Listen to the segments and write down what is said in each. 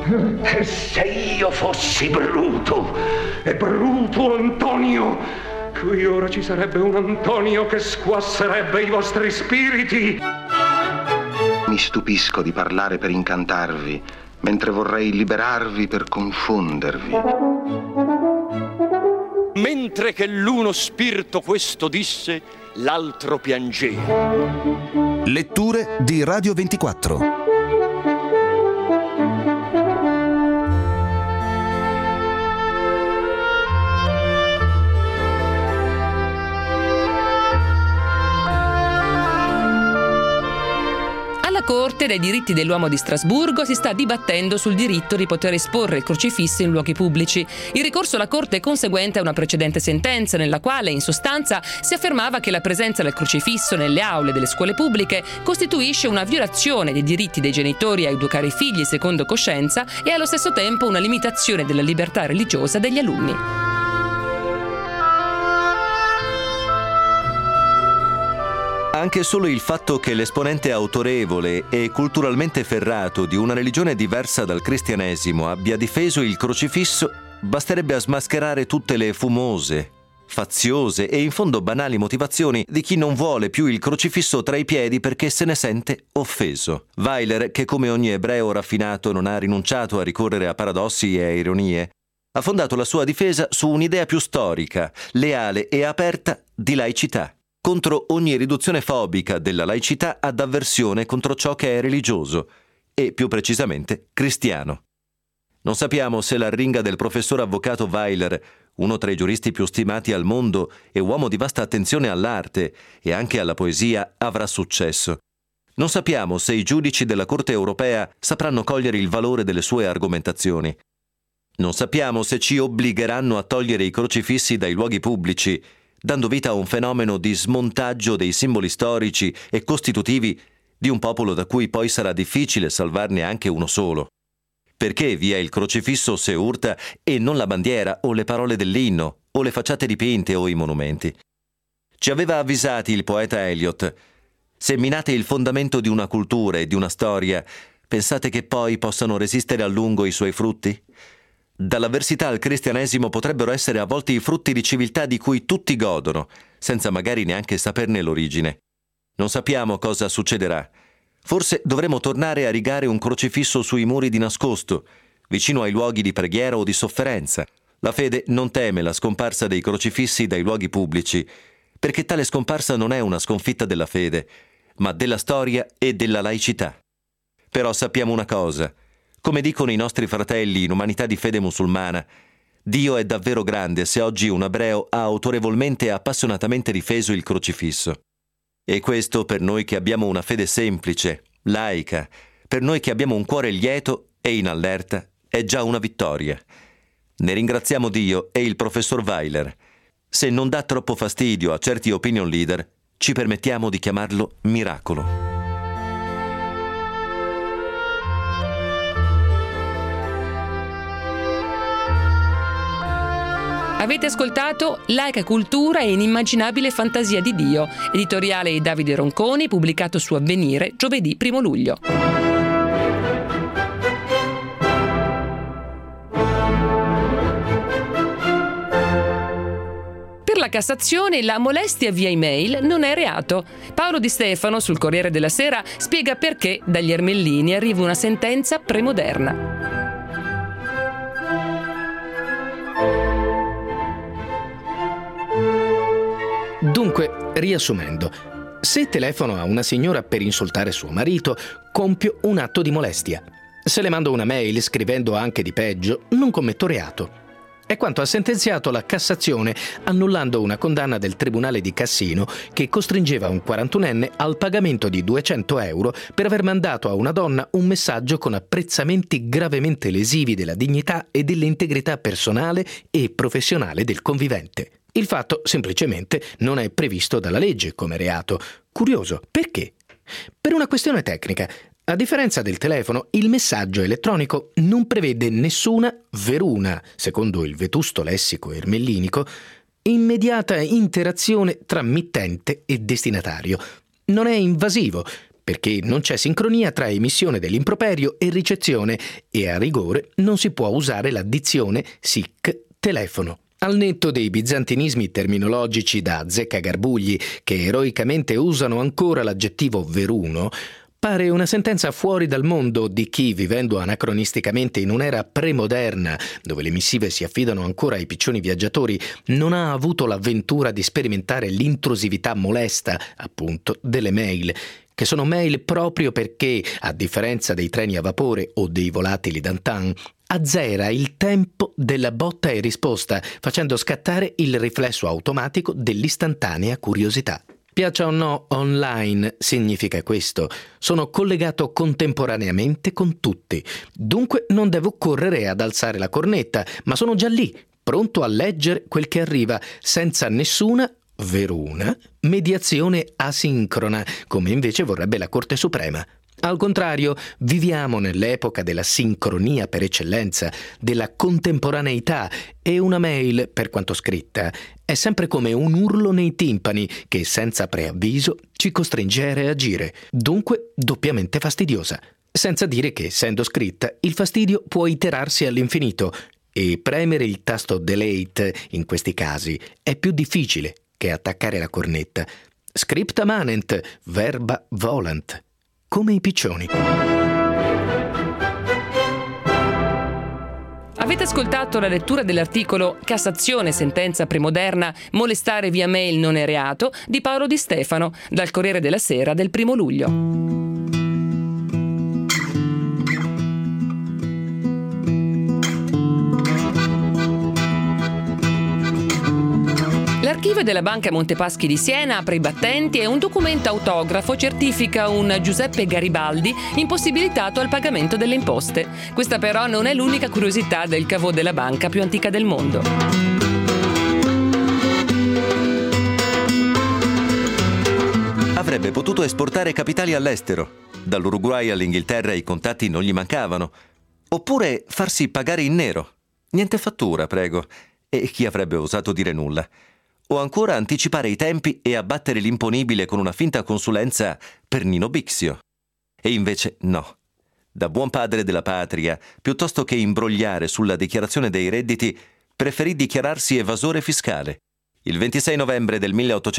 E se io fossi Bruto, e Bruto Antonio, qui ora ci sarebbe un Antonio che squasserebbe i vostri spiriti. Mi stupisco di parlare per incantarvi, mentre vorrei liberarvi per confondervi. Mentre che l'uno spirito questo disse, l'altro piangeva. Letture di Radio 24. La Corte dei diritti dell'uomo di Strasburgo si sta dibattendo sul diritto di poter esporre il crocifisso in luoghi pubblici. Il ricorso alla Corte è conseguente a una precedente sentenza nella quale, in sostanza, si affermava che la presenza del crocifisso nelle aule delle scuole pubbliche costituisce una violazione dei diritti dei genitori a educare i figli secondo coscienza e allo stesso tempo una limitazione della libertà religiosa degli alunni. Anche solo il fatto che l'esponente autorevole e culturalmente ferrato di una religione diversa dal cristianesimo abbia difeso il crocifisso basterebbe a smascherare tutte le fumose, faziose e in fondo banali motivazioni di chi non vuole più il crocifisso tra i piedi perché se ne sente offeso. Weiler, che come ogni ebreo raffinato non ha rinunciato a ricorrere a paradossi e a ironie, ha fondato la sua difesa su un'idea più storica, leale e aperta di laicità, contro ogni riduzione fobica della laicità ad avversione contro ciò che è religioso e, più precisamente, cristiano. Non sappiamo se l'arringa del professor avvocato Weiler, uno tra i giuristi più stimati al mondo e uomo di vasta attenzione all'arte e anche alla poesia, avrà successo. Non sappiamo se i giudici della Corte europea sapranno cogliere il valore delle sue argomentazioni. Non sappiamo se ci obbligheranno a togliere i crocifissi dai luoghi pubblici, dando vita a un fenomeno di smontaggio dei simboli storici e costitutivi di un popolo da cui poi sarà difficile salvarne anche uno solo. Perché via il crocifisso se urta e non la bandiera o le parole dell'inno o le facciate dipinte o i monumenti? Ci aveva avvisati il poeta Eliot: se minate il fondamento di una cultura e di una storia, pensate che poi possano resistere a lungo i suoi frutti? Dall'avversità al cristianesimo potrebbero essere avvolti i frutti di civiltà di cui tutti godono, senza magari neanche saperne l'origine. Non sappiamo cosa succederà. Forse dovremo tornare a rigare un crocifisso sui muri di nascosto, vicino ai luoghi di preghiera o di sofferenza. La fede non teme la scomparsa dei crocifissi dai luoghi pubblici, perché tale scomparsa non è una sconfitta della fede, ma della storia e della laicità. Però sappiamo una cosa: come dicono i nostri fratelli in umanità di fede musulmana, Dio è davvero grande se oggi un ebreo ha autorevolmente e appassionatamente difeso il crocifisso. E questo, per noi che abbiamo una fede semplice, laica, per noi che abbiamo un cuore lieto e in allerta, è già una vittoria. Ne ringraziamo Dio e il professor Weiler. Se non dà troppo fastidio a certi opinion leader, ci permettiamo di chiamarlo miracolo. Avete ascoltato Laica cultura e inimmaginabile fantasia di Dio, editoriale di Davide Ronconi, pubblicato su Avvenire giovedì 1 luglio. Per la Cassazione la molestia via email non è reato. Paolo Di Stefano sul Corriere della Sera spiega perché dagli Ermellini arriva una sentenza premoderna. Dunque, riassumendo, se telefono a una signora per insultare suo marito, compio un atto di molestia. Se le mando una mail scrivendo anche di peggio, non commetto reato. È quanto ha sentenziato la Cassazione, annullando una condanna del Tribunale di Cassino che costringeva un 41enne al pagamento di 200 euro per aver mandato a una donna un messaggio con apprezzamenti gravemente lesivi della dignità e dell'integrità personale e professionale del convivente. Il fatto, semplicemente, non è previsto dalla legge come reato. Curioso, perché? Per una questione tecnica. A differenza del telefono, il messaggio elettronico non prevede nessuna veruna, secondo il vetusto lessico ermellinico, immediata interazione tra mittente e destinatario. Non è invasivo, perché non c'è sincronia tra emissione dell'improperio e ricezione e a rigore non si può usare l'addizione SIC telefono. Al netto dei bizantinismi terminologici da azzecagarbugli che eroicamente usano ancora l'aggettivo veruno, pare una sentenza fuori dal mondo di chi, vivendo anacronisticamente in un'era premoderna, dove le missive si affidano ancora ai piccioni viaggiatori, non ha avuto l'avventura di sperimentare l'intrusività molesta, appunto, delle mail, che sono mail proprio perché, a differenza dei treni a vapore o dei volatili d'antan, azzera il tempo della botta e risposta, facendo scattare il riflesso automatico dell'istantanea curiosità. Piaccia o no, online significa questo. Sono collegato contemporaneamente con tutti. Dunque non devo correre ad alzare la cornetta, ma sono già lì, pronto a leggere quel che arriva, senza nessuna, veruna, mediazione asincrona, come invece vorrebbe la Corte Suprema. Al contrario, viviamo nell'epoca della sincronia per eccellenza, della contemporaneità, e una mail, per quanto scritta, è sempre come un urlo nei timpani che, senza preavviso, ci costringe a reagire, dunque doppiamente fastidiosa. Senza dire che, essendo scritta, il fastidio può iterarsi all'infinito e premere il tasto delete in questi casi è più difficile che attaccare la cornetta. Scripta manent, verba volant. Come i piccioni. Avete ascoltato la lettura dell'articolo Cassazione, sentenza premoderna, molestare via mail non è reato di Paolo Di Stefano, dal Corriere della Sera del 1 luglio. L'archivio della Banca Montepaschi di Siena apre i battenti e un documento autografo certifica un Giuseppe Garibaldi impossibilitato al pagamento delle imposte. Questa però non è l'unica curiosità del caveau della banca più antica del mondo. Avrebbe potuto esportare capitali all'estero. Dall'Uruguay all'Inghilterra i contatti non gli mancavano. Oppure farsi pagare in nero. Niente fattura, prego. E chi avrebbe osato dire nulla? O ancora anticipare i tempi e abbattere l'imponibile con una finta consulenza per Nino Bixio. E invece no. Da buon padre della patria, piuttosto che imbrogliare sulla dichiarazione dei redditi, preferì dichiararsi evasore fiscale. Il 26 novembre del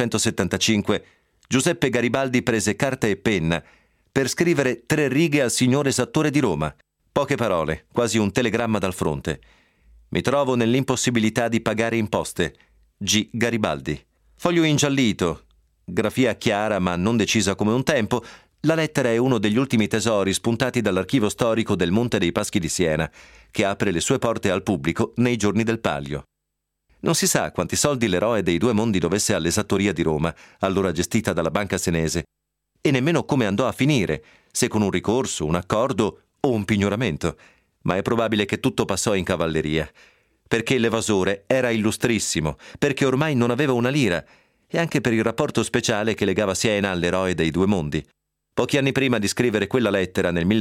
1875 Giuseppe Garibaldi prese carta e penna per scrivere 3 righe al signor esattore di Roma. Poche parole, quasi un telegramma dal fronte. Mi trovo nell'impossibilità di pagare imposte. G. Garibaldi. Foglio ingiallito, grafia chiara ma non decisa come un tempo. La lettera è uno degli ultimi tesori spuntati dall'archivio storico del Monte dei Paschi di Siena, che apre le sue porte al pubblico nei giorni del Palio. Non si sa quanti soldi l'eroe dei due mondi dovesse all'esattoria di Roma, allora gestita dalla Banca Senese, e nemmeno come andò a finire, se con un ricorso, un accordo o un pignoramento. Ma è probabile che tutto passò in cavalleria, perché l'evasore era illustrissimo, perché ormai non aveva una lira, e anche per il rapporto speciale che legava Siena all'eroe dei due mondi. Pochi anni prima di scrivere quella lettera, nel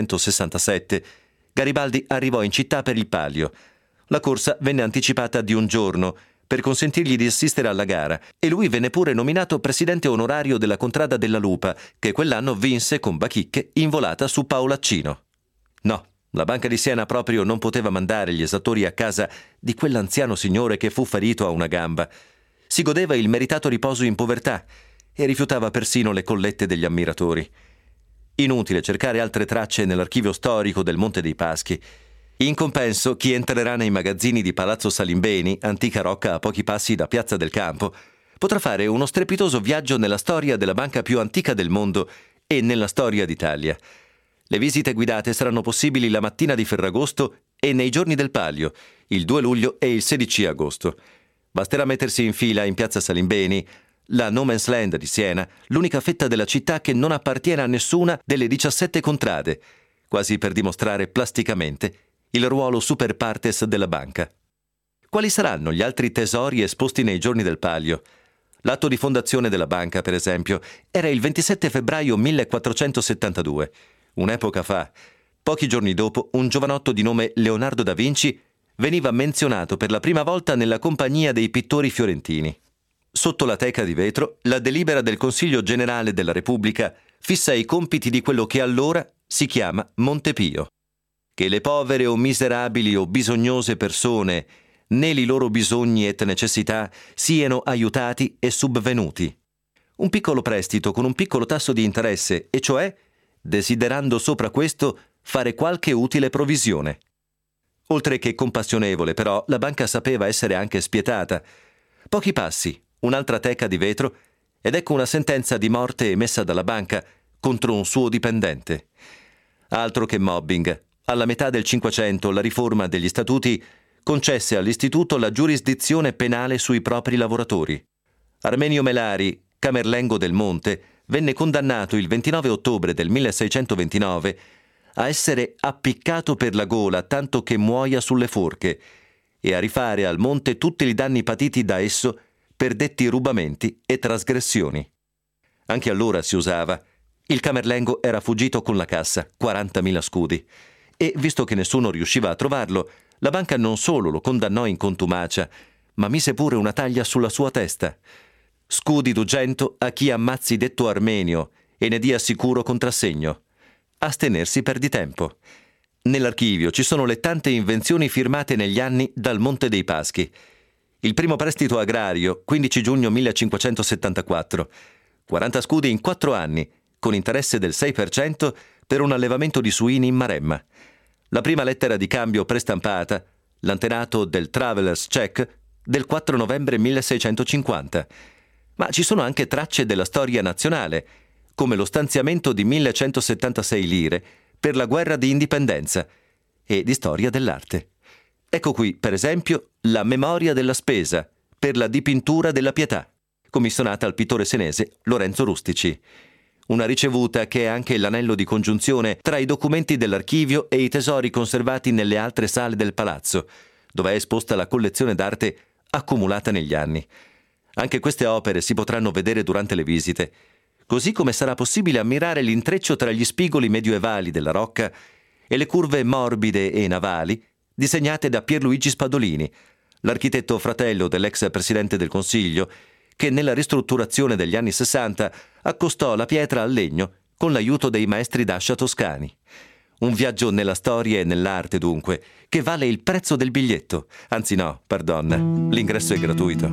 1867, Garibaldi arrivò in città per il Palio. La corsa venne anticipata di un giorno per consentirgli di assistere alla gara, e lui venne pure nominato presidente onorario della Contrada della Lupa, che quell'anno vinse con Bachicche in volata su Paolaccino. No. La Banca di Siena proprio non poteva mandare gli esattori a casa di quell'anziano signore che fu ferito a una gamba. Si godeva il meritato riposo in povertà e rifiutava persino le collette degli ammiratori. Inutile cercare altre tracce nell'archivio storico del Monte dei Paschi. In compenso, chi entrerà nei magazzini di Palazzo Salimbeni, antica rocca a pochi passi da Piazza del Campo, potrà fare uno strepitoso viaggio nella storia della banca più antica del mondo e nella storia d'Italia. Le visite guidate saranno possibili la mattina di Ferragosto e nei giorni del Palio, il 2 luglio e il 16 agosto. Basterà mettersi in fila in Piazza Salimbeni, la no man's land di Siena, l'unica fetta della città che non appartiene a nessuna delle 17 contrade, quasi per dimostrare plasticamente il ruolo super partes della banca. Quali saranno gli altri tesori esposti nei giorni del Palio? L'atto di fondazione della banca, per esempio, era il 27 febbraio 1472. Un'epoca fa. Pochi giorni dopo, un giovanotto di nome Leonardo da Vinci veniva menzionato per la prima volta nella compagnia dei pittori fiorentini. Sotto la teca di vetro, la delibera del Consiglio Generale della Repubblica fissa i compiti di quello che allora si chiama Montepio. Che le povere o miserabili o bisognose persone, nei loro bisogni et necessità, siano aiutati e subvenuti. Un piccolo prestito con un piccolo tasso di interesse, e cioè, desiderando sopra questo, fare qualche utile provvisione. Oltre che compassionevole, però, la banca sapeva essere anche spietata. Pochi passi, un'altra teca di vetro, ed ecco una sentenza di morte emessa dalla banca contro un suo dipendente. Altro che mobbing. Alla metà del Cinquecento la riforma degli statuti concesse all'istituto la giurisdizione penale sui propri lavoratori. Armenio Melari, camerlengo del Monte, venne condannato il 29 ottobre del 1629 a essere appiccato per la gola tanto che muoia sulle forche e a rifare al Monte tutti i danni patiti da esso per detti rubamenti e trasgressioni. Anche allora si usava. Il camerlengo era fuggito con la cassa, 40.000 scudi. E, visto che nessuno riusciva a trovarlo, la banca non solo lo condannò in contumacia, ma mise pure una taglia sulla sua testa. Scudi d'ugento a chi ammazzi detto Armenio e ne dia sicuro contrassegno. Astenersi perdi tempo. Nell'archivio ci sono le tante invenzioni firmate negli anni dal Monte dei Paschi. Il primo prestito agrario, 15 giugno 1574. 40 scudi in 4 anni, con interesse del 6% per un allevamento di suini in Maremma. La prima lettera di cambio prestampata, l'antenato del Traveller's Check, del 4 novembre 1650. Ma ci sono anche tracce della storia nazionale, come lo stanziamento di 1176 lire per la guerra di indipendenza e di storia dell'arte. Ecco qui, per esempio, la memoria della spesa per la dipintura della Pietà, commissionata al pittore senese Lorenzo Rustici. Una ricevuta che è anche l'anello di congiunzione tra i documenti dell'archivio e i tesori conservati nelle altre sale del palazzo, dove è esposta la collezione d'arte accumulata negli anni. Anche queste opere si potranno vedere durante le visite, così come sarà possibile ammirare l'intreccio tra gli spigoli medievali della rocca e le curve morbide e navali disegnate da Pierluigi Spadolini, l'architetto fratello dell'ex presidente del Consiglio, che nella ristrutturazione degli anni 60 accostò la pietra al legno con l'aiuto dei maestri d'ascia toscani. Un viaggio nella storia e nell'arte, dunque, che vale il prezzo del biglietto. Anzi no, pardon, l'ingresso è gratuito.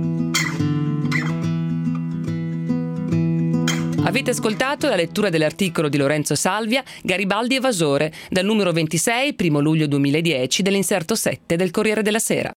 Avete ascoltato la lettura dell'articolo di Lorenzo Salvia, Garibaldi evasore, dal numero 26, 1 luglio 2010, dell'inserto 7 del Corriere della Sera.